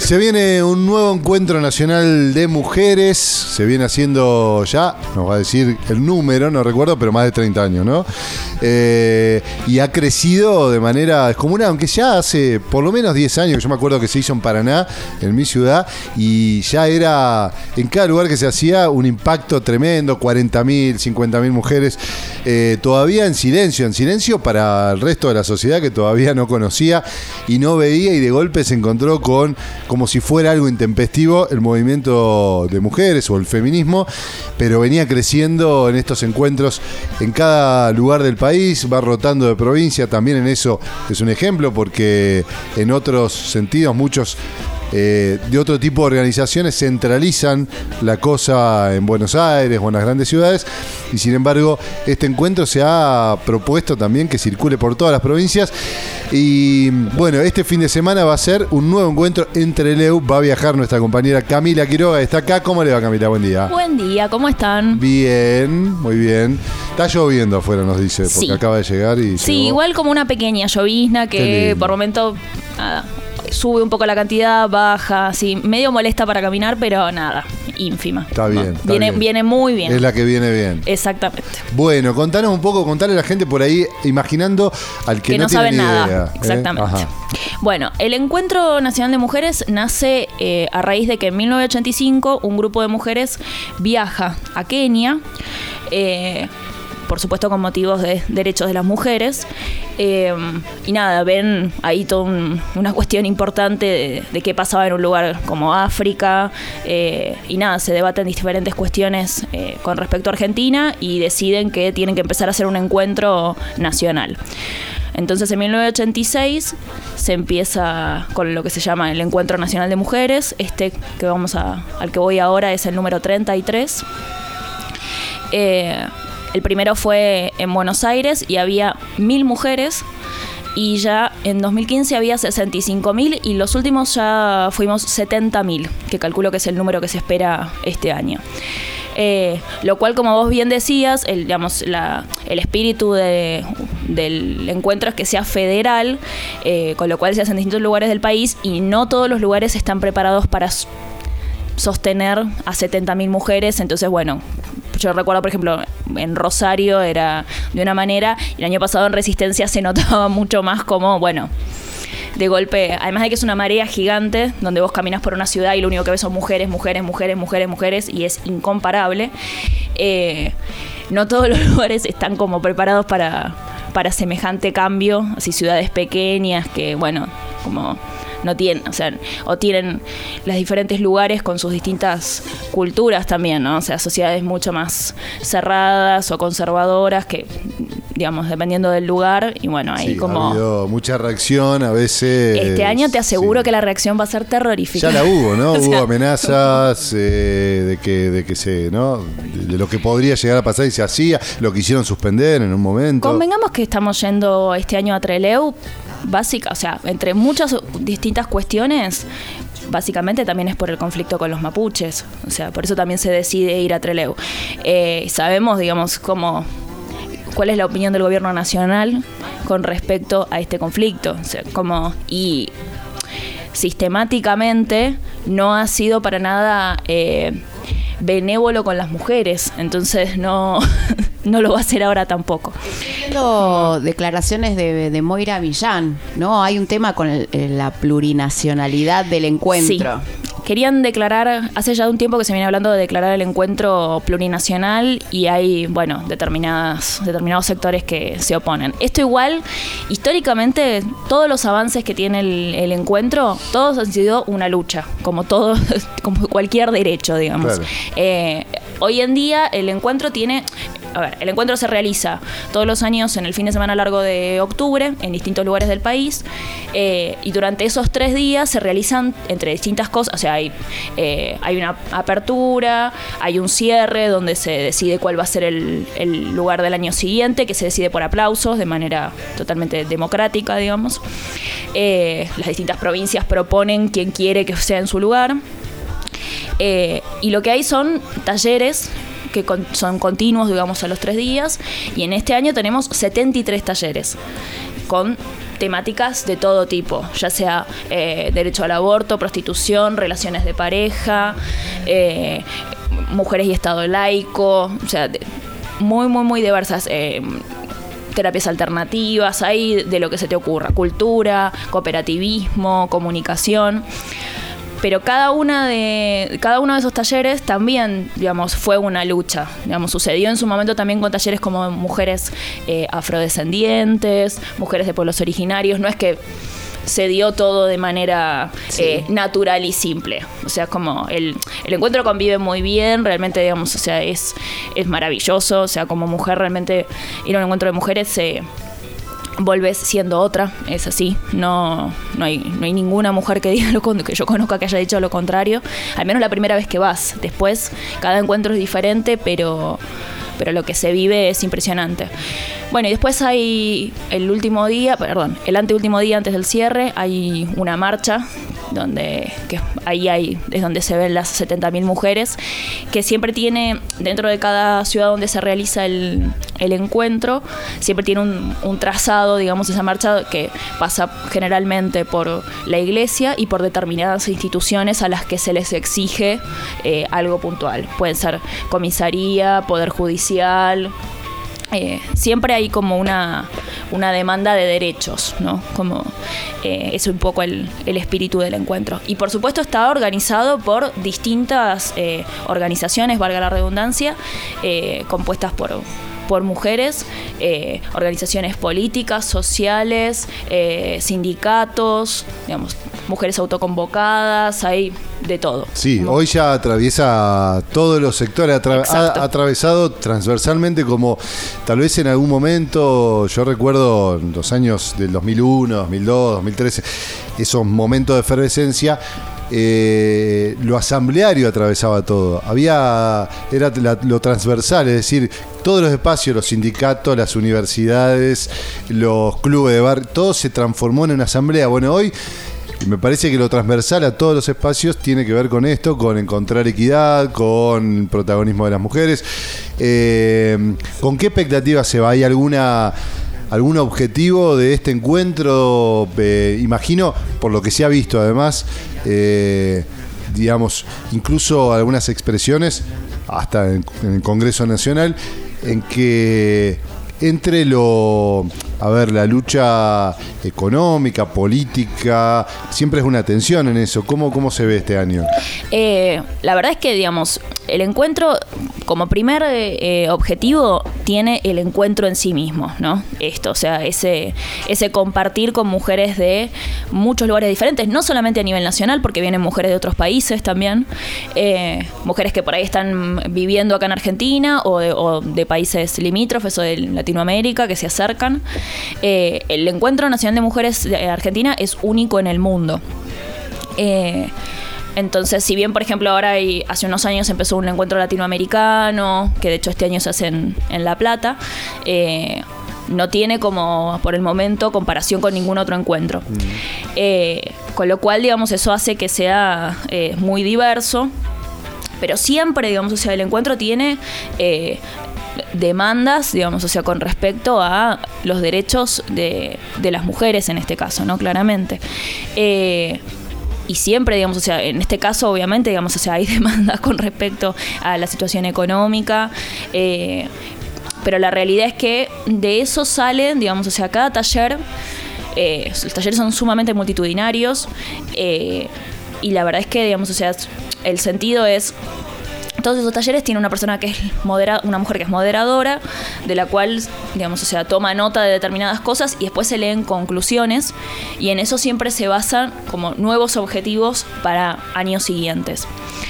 Se viene un nuevo encuentro nacional de mujeres. Se viene haciendo ya, nos va a decir el número, no recuerdo, pero más de 30 años, ¿no? Y ha crecido de manera descomunal, aunque ya hace por lo menos 10 años, yo me acuerdo que se hizo en Paraná, en mi ciudad, y ya era en cada lugar que se hacía un impacto tremendo, 40.000, 50.000 mujeres, todavía en silencio para el resto de la sociedad que todavía no conocía y no veía, y de golpe se encontró con, como si fuera algo intempestivo, el movimiento de mujeres o el feminismo, pero venía creciendo en estos encuentros en cada lugar del país, va rotando de provincia, también en eso es un ejemplo, porque en otros sentidos muchos de otro tipo de organizaciones centralizan la cosa en Buenos Aires o en las grandes ciudades, y sin embargo este encuentro se ha propuesto también que circule por todas las provincias. Y bueno, este fin de semana va a ser un nuevo encuentro en Trelew. Va a viajar nuestra compañera Camila Quiroga, está acá. ¿Cómo le va, Camila? Buen día. Buen día, ¿cómo están? Bien, muy bien. Está lloviendo afuera, nos dice, porque sí, acaba de llegar y sí, llegó. igual como una pequeña llovizna que por momento sube un poco la cantidad, baja, sí, medio molesta para caminar, pero nada, ínfima. Está bien. Viene muy bien. Es la que viene bien. Exactamente. Bueno, contanos un poco, contale a la gente por ahí, imaginando al que no saben tiene ni nada. idea. Exactamente. Ajá. Bueno, el Encuentro Nacional de Mujeres nace a raíz de que en 1985 un grupo de mujeres viaja a Kenia, por supuesto con motivos de derechos de las mujeres, y nada, ven ahí toda una cuestión importante de qué pasaba en un lugar como África, y nada, se debaten diferentes cuestiones con respecto a Argentina y deciden que tienen que empezar a hacer un encuentro nacional. Entonces en 1986 se empieza con lo que se llama el Encuentro Nacional de Mujeres. Al que voy ahora es el número 33. El primero fue en Buenos Aires y había 1.000 mujeres, y ya en 2015 había 65.000, y los últimos ya fuimos 70.000, que calculo que es el número que se espera este año. Lo cual, como vos bien decías, el espíritu del encuentro es que sea federal, con lo cual se hace en distintos lugares del país, y no todos los lugares están preparados para sostener a 70.000 mujeres. Entonces, bueno, yo recuerdo, por ejemplo, en Rosario era de una manera, y el año pasado en Resistencia se notaba mucho más como, bueno, de golpe, además de que es una marea gigante donde vos caminas por una ciudad y lo único que ves son mujeres, y es incomparable. No todos los lugares están como preparados para semejante cambio, así ciudades pequeñas que, bueno, como no tienen, o tienen los diferentes lugares con sus distintas culturas también, ¿no? O sea, sociedades mucho más cerradas o conservadoras que, digamos, dependiendo del lugar, y bueno, ahí como... ha habido mucha reacción a veces. Este año te aseguro que la reacción va a ser terrorífica. Ya la hubo, ¿no? Hubo amenazas de que se, ¿no? De lo que podría llegar a pasar y se hacía, lo quisieron suspender en un momento. Convengamos que estamos yendo este año a Trelew, o sea, entre muchas distintas cuestiones, básicamente también es por el conflicto con los mapuches, o sea, por eso también se decide ir a Trelew. Sabemos, digamos, cuál es la opinión del gobierno nacional con respecto a este conflicto, o sea, y sistemáticamente no ha sido para nada benévolo con las mujeres, entonces no lo va a hacer ahora tampoco. Viendo declaraciones de Moira Millán, ¿no? Hay un tema con la plurinacionalidad del encuentro. Sí. Querían declarar, hace ya un tiempo que se viene hablando de declarar el encuentro plurinacional, y hay, bueno, determinados sectores que se oponen. Esto igual, históricamente, todos los avances que tiene el encuentro, todos han sido una lucha, como cualquier derecho, digamos. Claro. Hoy en día el encuentro el encuentro se realiza todos los años en el fin de semana largo de octubre en distintos lugares del país, y durante esos 3 días se realizan entre distintas cosas, o sea, hay una apertura, hay un cierre donde se decide cuál va a ser el lugar del año siguiente, que se decide por aplausos de manera totalmente democrática, digamos. Las distintas provincias proponen quién quiere que sea en su lugar. Y lo que hay son talleres que son continuos, digamos, a los 3 días, y en este año tenemos 73 talleres con temáticas de todo tipo, ya sea derecho al aborto, prostitución, relaciones de pareja, mujeres y Estado laico, o sea, muy, muy, muy diversas. Terapias alternativas, hay de lo que se te ocurra, cultura, cooperativismo, comunicación. Pero cada uno de esos talleres también, digamos, fue una lucha. Digamos, sucedió en su momento también con talleres como mujeres afrodescendientes, mujeres de pueblos originarios. No es que se dio todo de manera natural y simple. O sea, como el encuentro convive muy bien, realmente, digamos, o sea, es maravilloso. O sea, como mujer, realmente ir a un encuentro de mujeres volvés siendo otra, es así. No hay ninguna mujer que diga que yo conozca que haya dicho lo contrario. Al menos la primera vez que vas. Después, cada encuentro es diferente, pero lo que se vive es impresionante. Bueno, y después hay el anteúltimo día antes del cierre, hay una marcha es donde se ven las 70.000 mujeres, que siempre tiene, dentro de cada ciudad donde se realiza el encuentro, siempre tiene un trazado, digamos, esa marcha que pasa generalmente por la iglesia y por determinadas instituciones a las que se les exige algo puntual. Pueden ser comisaría, poder judicial. Siempre hay como una demanda de derechos, ¿no? Como es un poco el espíritu del encuentro. Y por supuesto está organizado por distintas organizaciones, valga la redundancia, compuestas por mujeres, organizaciones políticas, sociales, sindicatos, digamos, mujeres autoconvocadas, hay de todo. Sí, hoy ya atraviesa todos los sectores, ha atravesado transversalmente, como tal vez en algún momento, yo recuerdo los años del 2001, 2002, 2013, esos momentos de efervescencia. Lo asambleario atravesaba todo. Era lo transversal, es decir, todos los espacios, los sindicatos, las universidades, los clubes de bar, todo se transformó en una asamblea. Bueno, hoy me parece que lo transversal a todos los espacios tiene que ver con esto, con encontrar equidad, con protagonismo de las mujeres. ¿Con qué expectativas se va? ¿Hay algún objetivo de este encuentro? Imagino, por lo que se ha visto además, digamos, incluso algunas expresiones, hasta en el Congreso Nacional, en que entre la lucha económica, política, siempre es una tensión en eso. ¿Cómo se ve este año? La verdad es que, digamos, el encuentro, como primer objetivo, tiene el encuentro en sí mismo, ¿no? O sea, ese compartir con mujeres de muchos lugares diferentes, no solamente a nivel nacional, porque vienen mujeres de otros países también, mujeres que por ahí están viviendo acá en Argentina o de países limítrofes o de Latinoamérica que se acercan. El Encuentro Nacional de Mujeres de Argentina es único en el mundo. Entonces, si bien, por ejemplo, ahora hace unos años empezó un encuentro latinoamericano, que de hecho este año se hace en La Plata, no tiene como, por el momento, comparación con ningún otro encuentro. Con lo cual, digamos, eso hace que sea muy diverso, pero siempre, digamos, o sea, el encuentro tiene demandas, digamos, o sea, con respecto a los derechos de las mujeres en este caso, ¿no? Claramente. Y siempre, digamos, o sea, en este caso, obviamente, digamos, o sea, hay demandas con respecto a la situación económica, pero la realidad es que de eso salen, digamos, o sea, cada taller, los talleres son sumamente multitudinarios, y la verdad es que, digamos, o sea, el sentido es, todos esos talleres tienen una persona que es una mujer que es moderadora, de la cual, digamos, o sea, toma nota de determinadas cosas y después se leen conclusiones, y en eso siempre se basan como nuevos objetivos para años siguientes.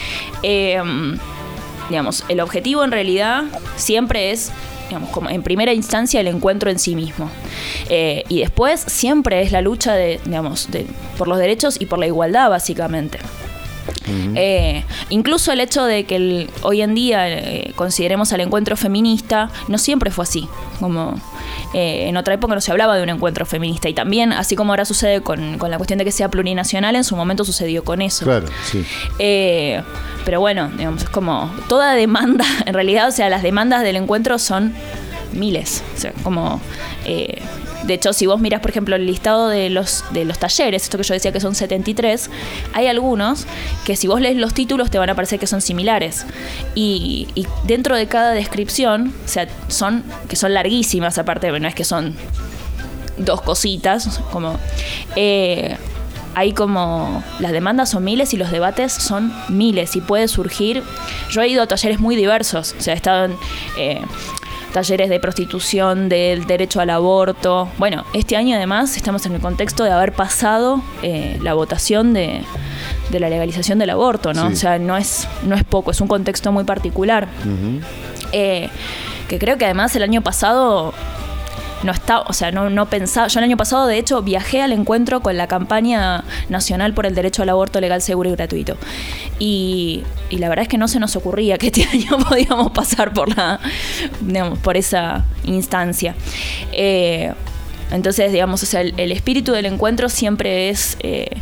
Digamos, el objetivo en realidad siempre es, digamos, como en primera instancia, el encuentro en sí mismo. Y después siempre es la lucha por los derechos y por la igualdad, básicamente. Incluso el hecho de que hoy en día consideremos al encuentro feminista no siempre fue así. Como en otra época no se hablaba de un encuentro feminista, y también, así como ahora sucede con la cuestión de que sea plurinacional, en su momento sucedió con eso. Claro, sí. Pero bueno, digamos, es como toda demanda, en realidad, o sea, las demandas del encuentro son miles, o sea, como De hecho, si vos mirás, por ejemplo, el listado de los talleres, esto que yo decía que son 73, hay algunos que si vos lees los títulos te van a parecer que son similares. Y dentro de cada descripción, o sea, son larguísimas aparte, no es que son 2 cositas, como... hay como... Las demandas son miles y los debates son miles y puede surgir... Yo he ido a talleres muy diversos, o sea, he estado en... talleres de prostitución, del derecho al aborto. Bueno, este año además estamos en el contexto de haber pasado la votación de la legalización del aborto, ¿no? Sí. O sea, no es poco, es un contexto muy particular. Uh-huh. Que creo que además el año pasado no pensaba. Yo el año pasado, de hecho, viajé al encuentro con la campaña nacional por el derecho al aborto legal, seguro y gratuito. Y la verdad es que no se nos ocurría que este año podíamos pasar por esa instancia. Entonces, digamos, o sea, el espíritu del encuentro siempre es...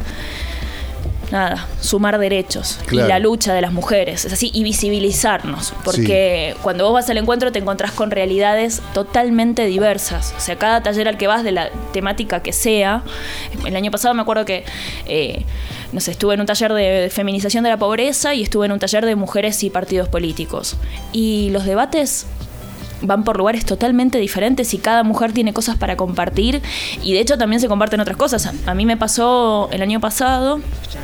sumar derechos. Claro. Y la lucha de las mujeres, es así, y visibilizarnos, porque cuando vos vas al encuentro te encontrás con realidades totalmente diversas. O sea, cada taller al que vas, de la temática que sea. El año pasado me acuerdo que estuve en un taller de feminización de la pobreza y estuve en un taller de mujeres y partidos políticos, y los debates van por lugares totalmente diferentes y cada mujer tiene cosas para compartir, y de hecho también se comparten otras cosas. A mí me pasó el año pasado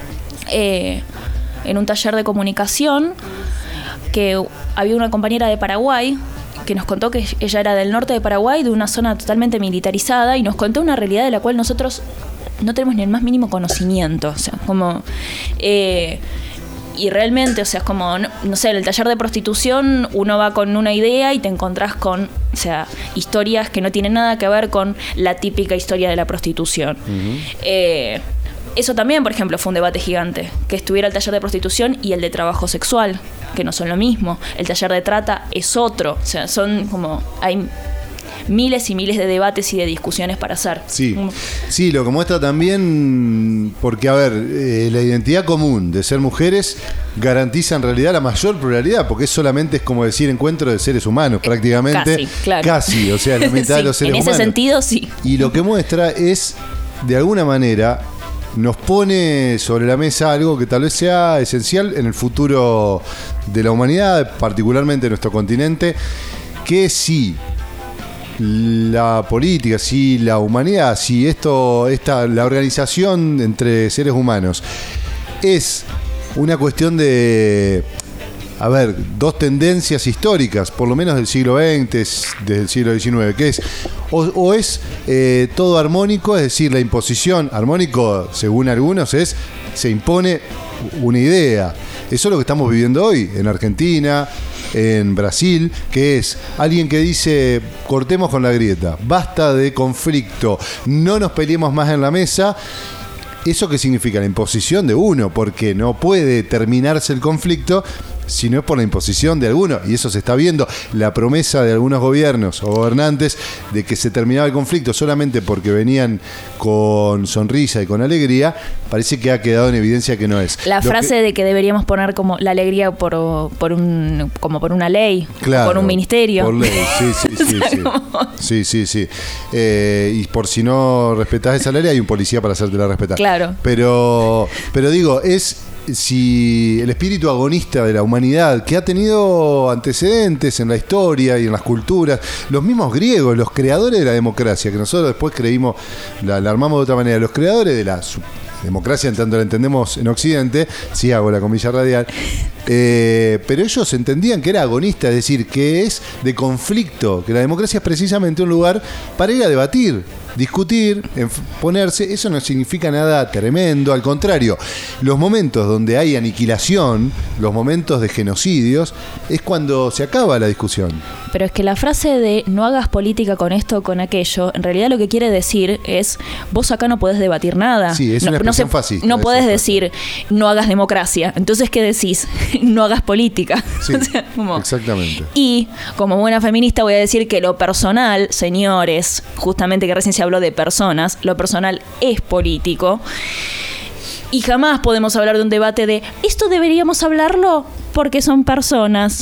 en un taller de comunicación que había una compañera de Paraguay que nos contó que ella era del norte de Paraguay, de una zona totalmente militarizada, y nos contó una realidad de la cual nosotros no tenemos ni el más mínimo conocimiento. O sea, como... y realmente, o sea, es como, no sé, en el taller de prostitución uno va con una idea y te encontrás con, o sea, historias que no tienen nada que ver con la típica historia de la prostitución. Uh-huh. Eso también, por ejemplo, fue un debate gigante, que estuviera el taller de prostitución y el de trabajo sexual, que no son lo mismo. El taller de trata es otro, o sea, son como... hay miles y miles de debates y de discusiones para hacer. Sí, lo que muestra también, porque a ver, la identidad común de ser mujeres garantiza en realidad la mayor pluralidad, porque solamente es como decir encuentro de seres humanos, prácticamente. Casi, claro. Casi, o sea, la mitad de los seres humanos. En ese sentido, sí. Y lo que muestra es, de alguna manera, nos pone sobre la mesa algo que tal vez sea esencial en el futuro de la humanidad, particularmente de nuestro continente, que sí, la política, si la humanidad, si la organización entre seres humanos es una cuestión de, a ver, 2 tendencias históricas, por lo menos del siglo XX, desde el siglo XIX, que es o es todo armónico, es decir, la imposición, armónico según algunos se impone una idea. Eso es lo que estamos viviendo hoy en Argentina, en Brasil, que es alguien que dice: cortemos con la grieta, basta de conflicto, no nos peleemos más en la mesa. ¿Eso qué significa? La imposición de uno, porque no puede terminarse el conflicto si no es por la imposición de alguno, y eso se está viendo. La promesa de algunos gobiernos o gobernantes de que se terminaba el conflicto solamente porque venían con sonrisa y con alegría, parece que ha quedado en evidencia que no es. La frase de que deberíamos poner como la alegría por una ley, claro, por un ministerio. Por ley, sí. Y por si no respetás esa ley, hay un policía para hacértela respetar. Claro. Pero digo, si el espíritu agonista de la humanidad, que ha tenido antecedentes en la historia y en las culturas, los mismos griegos, los creadores de la democracia, que nosotros después creímos, la armamos de otra manera, los creadores de la democracia, en tanto la entendemos en Occidente, sí hago la comilla radial, pero ellos entendían que era agonista, es decir, que es de conflicto, que la democracia es precisamente un lugar para ir a debatir, discutir, ponerse. Eso no significa nada tremendo, al contrario, los momentos donde hay aniquilación, los momentos de genocidios, es cuando se acaba la discusión. Pero es que la frase de no hagas política con esto o con aquello, en realidad lo que quiere decir es: vos acá no podés debatir nada. Sí, es una expresión fácil. No podés decir no hagas democracia. Entonces, ¿qué decís? No hagas política. Sí, o sea, exactamente. Y como buena feminista voy a decir que lo personal, señores, justamente que recién se habló de personas, lo personal es político. Y jamás podemos hablar de un debate de esto deberíamos hablarlo porque son personas.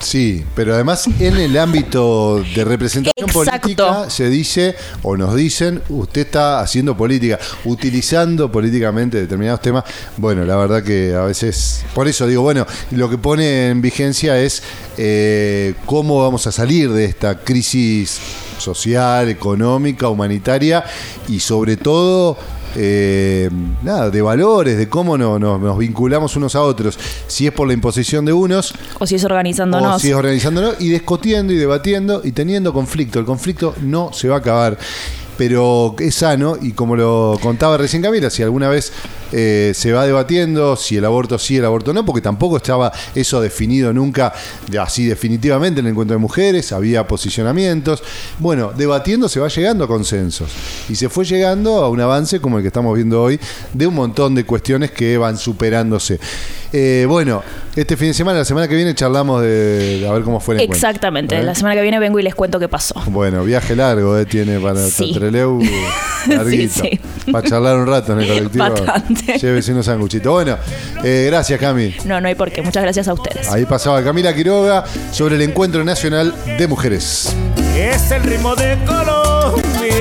Sí, pero además en el ámbito de representación Exacto. política se dice, o nos dicen, usted está haciendo política, utilizando políticamente determinados temas. Bueno, la verdad que a veces, por eso digo, bueno, lo que pone en vigencia es cómo vamos a salir de esta crisis social, económica, humanitaria y sobre todo de valores, de cómo nos vinculamos unos a otros, si es por la imposición de unos O si es organizándonos. o si es organizándonos y discutiendo y debatiendo y teniendo conflicto. El conflicto no se va a acabar, pero es sano, y como lo contaba recién Camila, si alguna vez se va debatiendo si el aborto sí, el aborto no, porque tampoco estaba eso definido nunca así definitivamente en el encuentro de mujeres, había posicionamientos. Bueno, debatiendo se va llegando a consensos y se fue llegando a un avance como el que estamos viendo hoy, de un montón de cuestiones que van superándose. Bueno, este fin de semana, la semana que viene charlamos de a ver cómo fue el encuentro. Exactamente, la semana que viene vengo y les cuento qué pasó. Bueno, viaje largo tiene para Sí. Trelew, larguito. Sí, sí. Para charlar un rato en el colectivo. Bastante. Llévese unos sanguchitos. Bueno, gracias, Cami. No hay por qué. Muchas gracias a ustedes. Ahí pasaba Camila Quiroga sobre el Encuentro Nacional de Mujeres. Es el ritmo de Colombia.